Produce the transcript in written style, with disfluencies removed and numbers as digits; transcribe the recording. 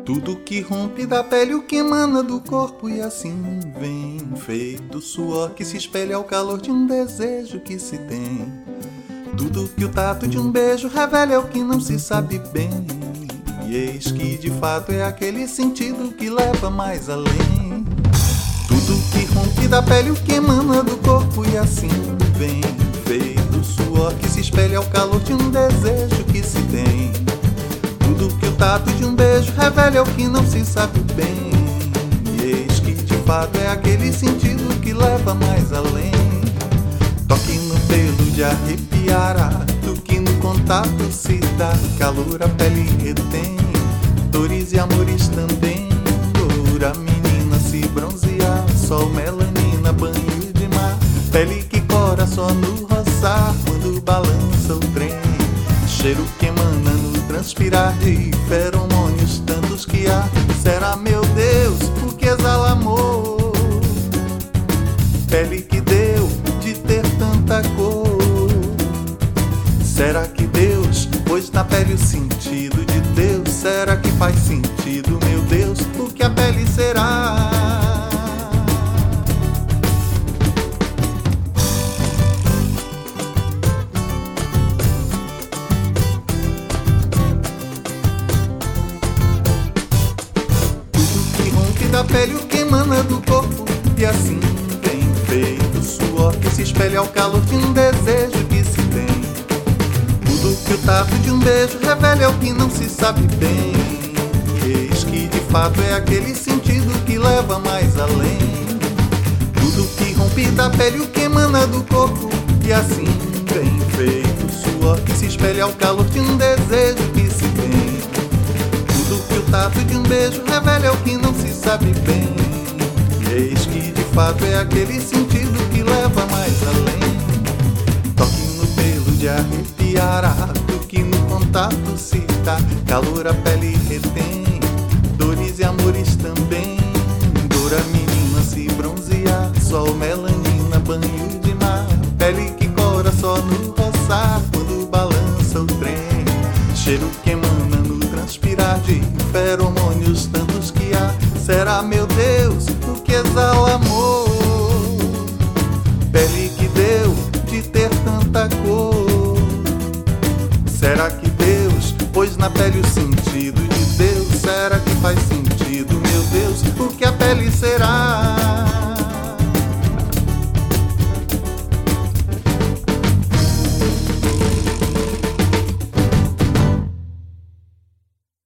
Tudo que rompe da pele, o que emana do corpo, e assim vem feito suor que se espelha ao calor de um desejo que se tem. Tudo que o tato de um beijo revela é o que não se sabe bem. E eis que de fato é aquele sentido que leva mais além. Tudo que rompe da pele, o que emana do corpo, e assim vem feito suor que se espelha ao calor de um desejo que se tem. Tudo que o tato de um beijo revela é o que não se sabe bem. E eis que de fato é aquele sentido que leva mais além. Toque no pelo de arrepiar, ato que no contato se dá. Calor a pele retém, dores e amores também. Dor a menina se bronzear, sol, melanina, banho de mar. Pele que cora só no roçar, quando balança o trem. Cheiro que emana no transpirar de feromônios tantos que há. Será, meu Deus, o que exala amor? Pele que deu de ter tanta cor. Será que Deus pôs na pele o sentido de Deus? Será que faz sentido, meu Deus, o que a pele será? Da pele o que emana do corpo, e assim vem feito suor que se espelha ao calor de um desejo que se tem. Tudo que o tato de um beijo revela é o que não se sabe bem. Eis que de fato é aquele sentido que leva mais além. Tudo que rompe da pele o que emana do corpo, e assim vem feito suor que se espelha ao calor de um desejo que se tem. Tudo que o tato de um beijo revela é o que não se sabe bem. E eis que de fato é aquele sentido que leva mais além. Toque no pelo de arrepiar, ato que no contato se dá. Calor a pele retém, dores e amores também.